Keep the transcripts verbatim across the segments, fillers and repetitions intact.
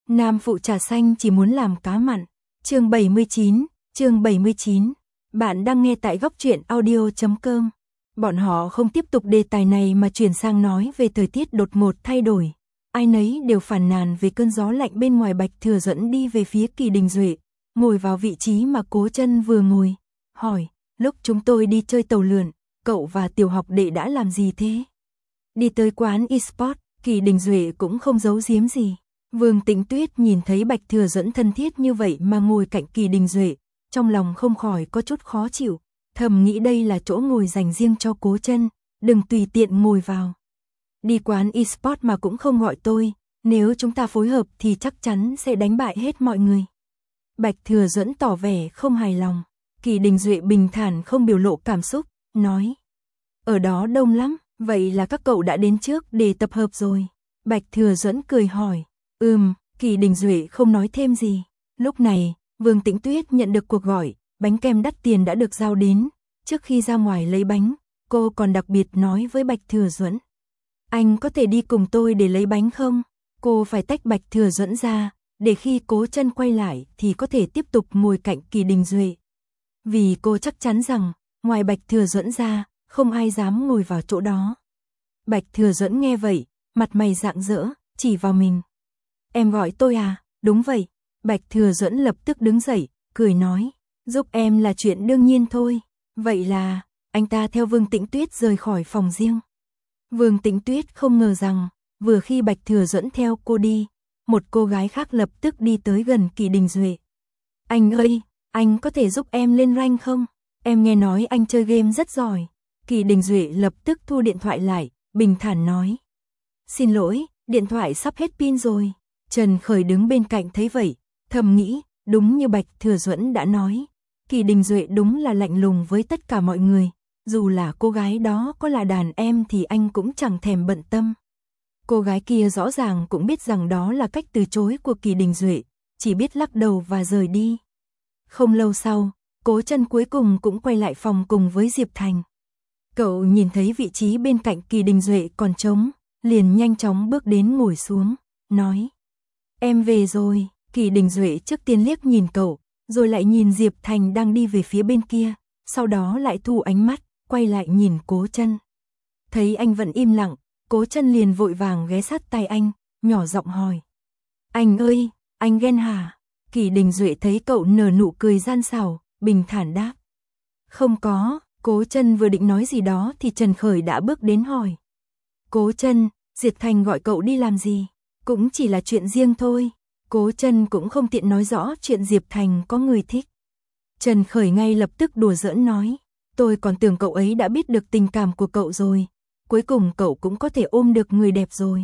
Nam phụ trà xanh chỉ muốn làm cá mặn. Chương bảy mươi chín, chương bảy mươi chín. Bạn đang nghe tại góc truyện audio chấm com. Bọn họ không tiếp tục đề tài này mà chuyển sang nói về thời tiết đột ngột thay đổi. Ai nấy đều phàn nàn về cơn gió lạnh bên ngoài. Bạch Thừa dẫn đi về phía Kỳ Đình Duệ, ngồi vào vị trí mà Cố Chân vừa ngồi, hỏi: "Lúc chúng tôi đi chơi tàu lượn, cậu và tiểu học đệ đã làm gì thế?" Đi tới quán eSport, Kỳ Đình Duệ cũng không giấu giếm gì. Vương Tĩnh Tuyết nhìn thấy Bạch Thừa dẫn thân thiết như vậy mà ngồi cạnh Kỳ Đình Duệ, trong lòng không khỏi có chút khó chịu, thầm nghĩ đây là chỗ ngồi dành riêng cho Cố Chân, đừng tùy tiện ngồi vào. Đi quán eSport mà cũng không gọi tôi, nếu chúng ta phối hợp thì chắc chắn sẽ đánh bại hết mọi người. Bạch Thừa dẫn tỏ vẻ không hài lòng. Kỳ Đình Duệ bình thản không biểu lộ cảm xúc, nói: "Ở đó đông lắm, vậy là các cậu đã đến trước để tập hợp rồi?" Bạch Thừa dẫn cười hỏi. Ừm, Kỳ Đình Duệ không nói thêm gì. Lúc này, Vương Tĩnh Tuyết nhận được cuộc gọi, bánh kem đắt tiền đã được giao đến. Trước khi ra ngoài lấy bánh, cô còn đặc biệt nói với Bạch Thừa Duẫn: "Anh có thể đi cùng tôi để lấy bánh không?" Cô phải tách Bạch Thừa Duẫn ra, để khi Cố Chân quay lại thì có thể tiếp tục ngồi cạnh Kỳ Đình Duệ. Vì cô chắc chắn rằng, ngoài Bạch Thừa Duẫn ra, không ai dám ngồi vào chỗ đó. Bạch Thừa Duẫn nghe vậy, mặt mày rạng rỡ, chỉ vào mình. "Em gọi tôi à?" "Đúng vậy." Bạch Thừa Duẫn lập tức đứng dậy, cười nói: "Giúp em là chuyện đương nhiên thôi." Vậy là, anh ta theo Vương Tĩnh Tuyết rời khỏi phòng riêng. Vương Tĩnh Tuyết không ngờ rằng, vừa khi Bạch Thừa Duẫn theo cô đi, một cô gái khác lập tức đi tới gần Kỳ Đình Duệ. "Anh ơi, anh có thể giúp em lên rank không? Em nghe nói anh chơi game rất giỏi." Kỳ Đình Duệ lập tức thu điện thoại lại, bình thản nói: "Xin lỗi, điện thoại sắp hết pin rồi." Trần Khởi đứng bên cạnh thấy vậy, thầm nghĩ, đúng như Bạch Thừa Duẫn đã nói, Kỳ Đình Duệ đúng là lạnh lùng với tất cả mọi người, dù là cô gái đó có là đàn em thì anh cũng chẳng thèm bận tâm. Cô gái kia rõ ràng cũng biết rằng đó là cách từ chối của Kỳ Đình Duệ, chỉ biết lắc đầu và rời đi. Không lâu sau, Cố Chân cuối cùng cũng quay lại phòng cùng với Diệp Thành. Cậu nhìn thấy vị trí bên cạnh Kỳ Đình Duệ còn trống, liền nhanh chóng bước đến ngồi xuống, nói: "Em về rồi." Kỳ Đình Duệ trước tiên liếc nhìn cậu, rồi lại nhìn Diệp Thành đang đi về phía bên kia, sau đó lại thu ánh mắt, quay lại nhìn Cố Chân. Thấy anh vẫn im lặng, Cố Chân liền vội vàng ghé sát tai anh, nhỏ giọng hỏi: "Anh ơi, anh ghen hả?" Kỳ Đình Duệ thấy cậu nở nụ cười gian xảo, bình thản đáp: "Không có." Cố Chân vừa định nói gì đó thì Trần Khởi đã bước đến hỏi: "Cố Chân, Diệp Thành gọi cậu đi làm gì?" "Cũng chỉ là chuyện riêng thôi." Cố Chân cũng không tiện nói rõ chuyện Diệp Thành có người thích. Trần Khởi ngay lập tức đùa giỡn nói: "Tôi còn tưởng cậu ấy đã biết được tình cảm của cậu rồi, cuối cùng cậu cũng có thể ôm được người đẹp rồi."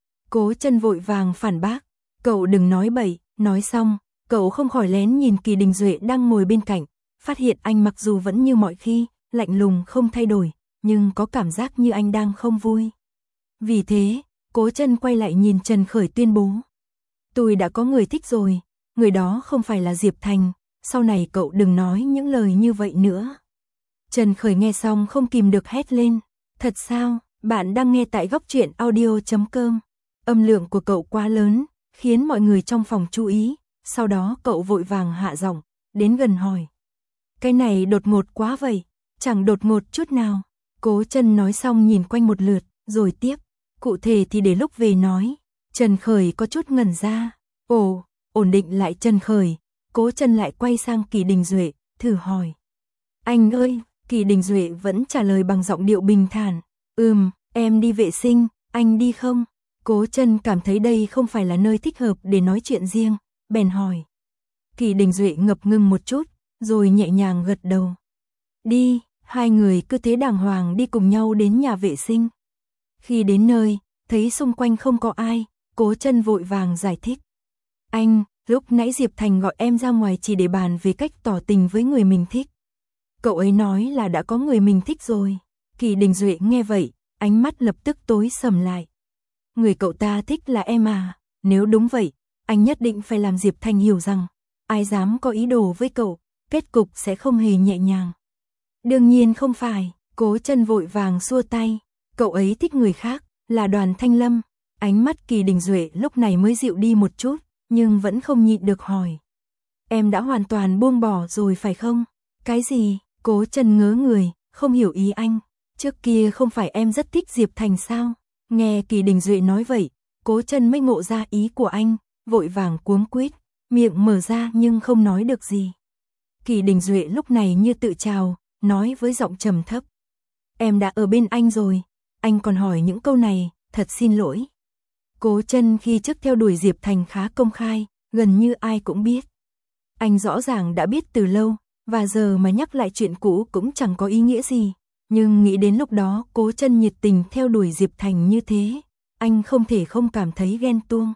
Cố Chân vội vàng phản bác: "Cậu đừng nói bậy." Nói xong, cậu không khỏi lén nhìn Kỳ Đình Duệ đang ngồi bên cạnh, phát hiện anh mặc dù vẫn như mọi khi, lạnh lùng không thay đổi, nhưng có cảm giác như anh đang không vui. Vì thế, Cố Chân quay lại nhìn Trần Khởi tuyên bố: "Tôi đã có người thích rồi, người đó không phải là Diệp Thành, sau này cậu đừng nói những lời như vậy nữa." Trần Khởi nghe xong không kìm được hét lên: "Thật sao?" Bạn đang nghe tại góc truyện audio chấm com. Âm lượng của cậu quá lớn, khiến mọi người trong phòng chú ý, sau đó cậu vội vàng hạ giọng, đến gần hỏi: "Cái này đột ngột quá vậy?" "Chẳng đột ngột chút nào." Cố Chân nói xong nhìn quanh một lượt, rồi tiếp: "Cụ thể thì để lúc về nói." Trần Khởi có chút ngẩn ra. Ồ, ổn định lại Trần Khởi, Cố Chân lại quay sang Kỳ Đình Duệ, thử hỏi: "Anh ơi." Kỳ Đình Duệ vẫn trả lời bằng giọng điệu bình thản: "Ừm, em đi vệ sinh, anh đi không?" Cố Chân cảm thấy đây không phải là nơi thích hợp để nói chuyện riêng, bèn hỏi. Kỳ Đình Duệ ngập ngừng một chút, rồi nhẹ nhàng gật đầu. "Đi." Hai người cứ thế đàng hoàng đi cùng nhau đến nhà vệ sinh. Khi đến nơi, thấy xung quanh không có ai, Cố Chân vội vàng giải thích: "Anh, lúc nãy Diệp Thành gọi em ra ngoài chỉ để bàn về cách tỏ tình với người mình thích. Cậu ấy nói là đã có người mình thích rồi." Kỳ Đình Duệ nghe vậy, ánh mắt lập tức tối sầm lại. "Người cậu ta thích là em à? Nếu đúng vậy, anh nhất định phải làm Diệp Thành hiểu rằng, ai dám có ý đồ với cậu, kết cục sẽ không hề nhẹ nhàng." "Đương nhiên không phải." Cố Chân vội vàng xua tay: "Cậu ấy thích người khác, là Đoàn Thanh Lâm." Ánh mắt Kỳ Đình Duệ lúc này mới dịu đi một chút, nhưng vẫn không nhịn được hỏi. Em đã hoàn toàn buông bỏ rồi phải không? Cái gì? Cố Chân ngớ người, không hiểu ý anh. Trước kia không phải em rất thích Diệp Thành sao? Nghe Kỳ Đình Duệ nói vậy, Cố Chân mới ngộ ra ý của anh, vội vàng cuống quýt, miệng mở ra nhưng không nói được gì. Kỳ Đình Duệ lúc này như tự chào, nói với giọng trầm thấp. Em đã ở bên anh rồi, anh còn hỏi những câu này, thật xin lỗi. Cố Chân khi trước theo đuổi Diệp Thành khá công khai, gần như ai cũng biết. Anh rõ ràng đã biết từ lâu, và giờ mà nhắc lại chuyện cũ cũng chẳng có ý nghĩa gì. Nhưng nghĩ đến lúc đó Cố Chân nhiệt tình theo đuổi Diệp Thành như thế, anh không thể không cảm thấy ghen tuông.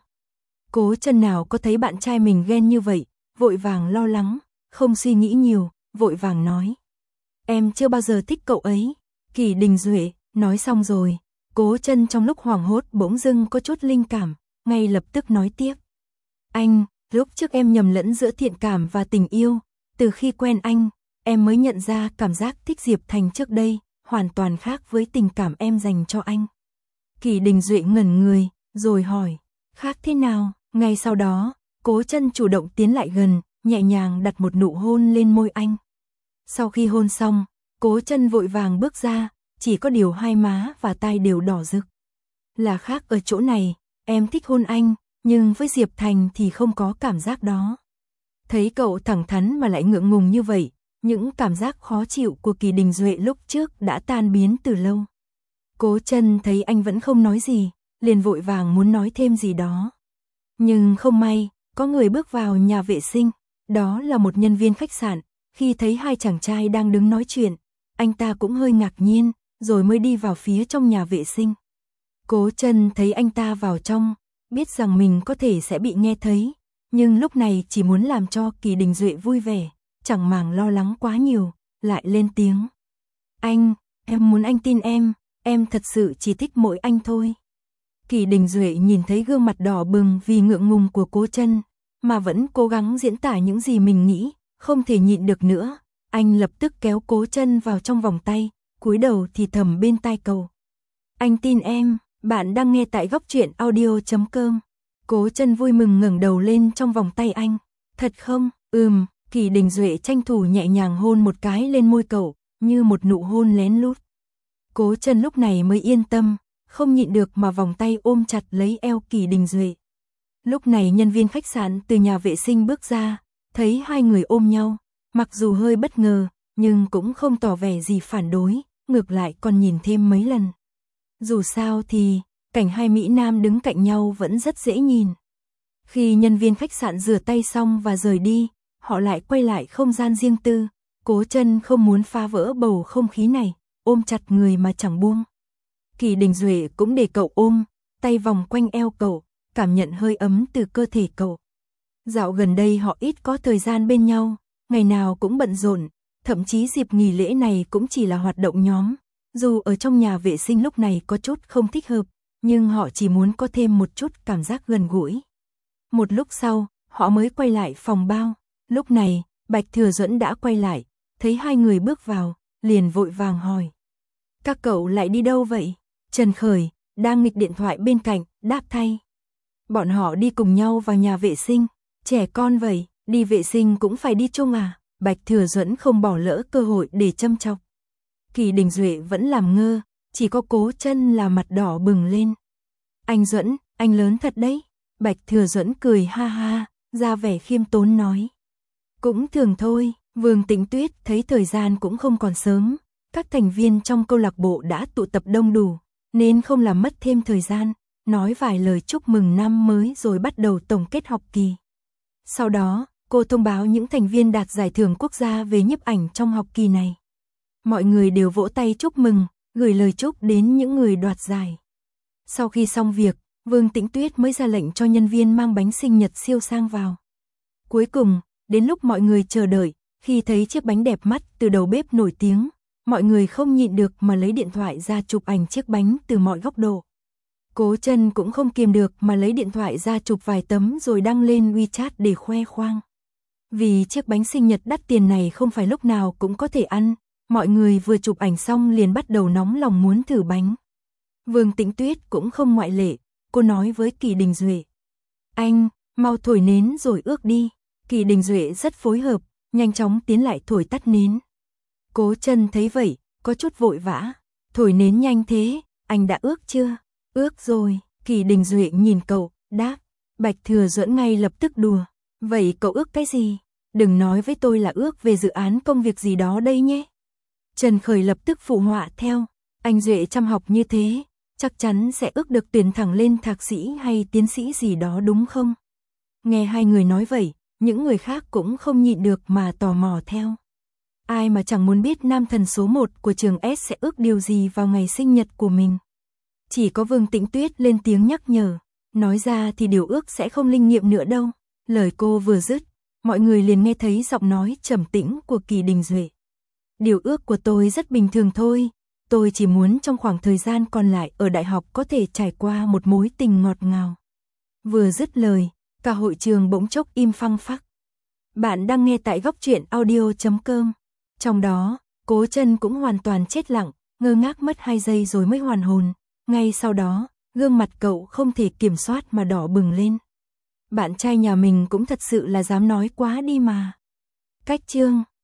Cố Chân nào có thấy bạn trai mình ghen như vậy, vội vàng lo lắng, không suy nghĩ nhiều, vội vàng nói. Em chưa bao giờ thích cậu ấy. Kỳ Đình Duệ, nói xong rồi, Cố Chân trong lúc hoảng hốt bỗng dưng có chút linh cảm, ngay lập tức nói tiếp. Anh, lúc trước em nhầm lẫn giữa thiện cảm và tình yêu, từ khi quen anh, em mới nhận ra cảm giác thích Diệp Thành trước đây, hoàn toàn khác với tình cảm em dành cho anh. Kỳ Đình Duệ ngẩn người, rồi hỏi, khác thế nào? Ngay sau đó, Cố Chân chủ động tiến lại gần, nhẹ nhàng đặt một nụ hôn lên môi anh. Sau khi hôn xong, Cố Chân vội vàng bước ra, chỉ có điều hai má và tai đều đỏ rực. Là khác ở chỗ này, em thích hôn anh, nhưng với Diệp Thành thì không có cảm giác đó. Thấy cậu thẳng thắn mà lại ngượng ngùng như vậy, những cảm giác khó chịu của Kỳ Đình Duệ lúc trước đã tan biến từ lâu. Cố Chân thấy anh vẫn không nói gì, liền vội vàng muốn nói thêm gì đó. Nhưng không may, có người bước vào nhà vệ sinh, đó là một nhân viên khách sạn, khi thấy hai chàng trai đang đứng nói chuyện, anh ta cũng hơi ngạc nhiên, rồi mới đi vào phía trong nhà vệ sinh. Cố Chân thấy anh ta vào trong, biết rằng mình có thể sẽ bị nghe thấy, nhưng lúc này chỉ muốn làm cho Kỳ Đình Duệ vui vẻ, chẳng màng lo lắng quá nhiều, lại lên tiếng. Anh, em muốn anh tin em, em thật sự chỉ thích mỗi anh thôi. Kỳ Đình Duệ nhìn thấy gương mặt đỏ bừng vì ngượng ngùng của Cố Chân, mà vẫn cố gắng diễn tả những gì mình nghĩ, không thể nhịn được nữa. Anh lập tức kéo Cố Chân vào trong vòng tay, cúi đầu thì thầm bên tai cậu. Anh tin em, bạn đang nghe tại góc truyện audio chấm com. Cố Chân vui mừng ngẩng đầu lên trong vòng tay anh. Thật không? Ừm, Kỳ Đình Duệ tranh thủ nhẹ nhàng hôn một cái lên môi cậu, như một nụ hôn lén lút. Cố Chân lúc này mới yên tâm, không nhịn được mà vòng tay ôm chặt lấy eo Kỳ Đình Duệ. Lúc này nhân viên khách sạn từ nhà vệ sinh bước ra, thấy hai người ôm nhau, mặc dù hơi bất ngờ, nhưng cũng không tỏ vẻ gì phản đối, ngược lại còn nhìn thêm mấy lần. Dù sao thì, cảnh hai mỹ nam đứng cạnh nhau vẫn rất dễ nhìn. Khi nhân viên khách sạn rửa tay xong và rời đi, họ lại quay lại không gian riêng tư. Cố Chân không muốn phá vỡ bầu không khí này, ôm chặt người mà chẳng buông. Kỳ Đình Duệ cũng để cậu ôm, tay vòng quanh eo cậu, cảm nhận hơi ấm từ cơ thể cậu. Dạo gần đây họ ít có thời gian bên nhau, ngày nào cũng bận rộn, thậm chí dịp nghỉ lễ này cũng chỉ là hoạt động nhóm. Dù ở trong nhà vệ sinh lúc này có chút không thích hợp, nhưng họ chỉ muốn có thêm một chút cảm giác gần gũi. Một lúc sau, họ mới quay lại phòng bao. Lúc này, Bạch Thừa Duẫn đã quay lại, thấy hai người bước vào, liền vội vàng hỏi. Các cậu lại đi đâu vậy? Trần Khởi, đang nghịch điện thoại bên cạnh, đáp thay. Bọn họ đi cùng nhau vào nhà vệ sinh. Trẻ con vậy, đi vệ sinh cũng phải đi chung à? Bạch Thừa Duẫn không bỏ lỡ cơ hội để châm chọc. Kỳ Đình Duệ vẫn làm ngơ, chỉ có Cố Chân là mặt đỏ bừng lên. Anh Duẫn, anh lớn thật đấy. Bạch Thừa Duẫn cười ha ha, ra vẻ khiêm tốn nói. Cũng thường thôi. Vương Tĩnh Tuyết thấy thời gian cũng không còn sớm, các thành viên trong câu lạc bộ đã tụ tập đông đủ, nên không làm mất thêm thời gian, nói vài lời chúc mừng năm mới rồi bắt đầu tổng kết học kỳ. Sau đó, cô thông báo những thành viên đạt giải thưởng quốc gia về nhiếp ảnh trong học kỳ này. Mọi người đều vỗ tay chúc mừng, gửi lời chúc đến những người đoạt giải. Sau khi xong việc, Vương Tĩnh Tuyết mới ra lệnh cho nhân viên mang bánh sinh nhật siêu sang vào. Cuối cùng, đến lúc mọi người chờ đợi, khi thấy chiếc bánh đẹp mắt từ đầu bếp nổi tiếng, mọi người không nhịn được mà lấy điện thoại ra chụp ảnh chiếc bánh từ mọi góc độ. Cố Chân cũng không kiềm được mà lấy điện thoại ra chụp vài tấm rồi đăng lên WeChat để khoe khoang. Vì chiếc bánh sinh nhật đắt tiền này không phải lúc nào cũng có thể ăn, mọi người vừa chụp ảnh xong liền bắt đầu nóng lòng muốn thử bánh. Vương Tĩnh Tuyết cũng không ngoại lệ, cô nói với Kỳ Đình Duệ. Anh, mau thổi nến rồi ước đi. Kỳ Đình Duệ rất phối hợp, nhanh chóng tiến lại thổi tắt nến. Cố Chân thấy vậy, có chút vội vã. Thổi nến nhanh thế, anh đã ước chưa? Ước rồi. Kỳ Đình Duệ nhìn cậu, đáp. Bạch Thừa Duẫn ngay lập tức đùa. Vậy cậu ước cái gì? Đừng nói với tôi là ước về dự án công việc gì đó đây nhé. Trần Khởi lập tức phụ họa theo. Anh Duệ chăm học như thế, chắc chắn sẽ ước được tuyển thẳng lên thạc sĩ hay tiến sĩ gì đó đúng không? Nghe hai người nói vậy, những người khác cũng không nhịn được mà tò mò theo. Ai mà chẳng muốn biết nam thần số một của trường S sẽ ước điều gì vào ngày sinh nhật của mình. Chỉ có Vương Tĩnh Tuyết lên tiếng nhắc nhở. Nói ra thì điều ước sẽ không linh nghiệm nữa đâu. Lời cô vừa dứt, mọi người liền nghe thấy giọng nói trầm tĩnh của Kỳ Đình Duệ. Điều ước của tôi rất bình thường thôi. Tôi chỉ muốn trong khoảng thời gian còn lại ở đại học có thể trải qua một mối tình ngọt ngào. Vừa dứt lời, cả hội trường bỗng chốc im phăng phắc. Bạn đang nghe tại góc truyện audio chấm com. Trong đó, Cố Chân cũng hoàn toàn chết lặng, ngơ ngác mất hai giây rồi mới hoàn hồn. Ngay sau đó, gương mặt cậu không thể kiểm soát mà đỏ bừng lên. Bạn trai nhà mình cũng thật sự là dám nói quá đi mà. Cách chương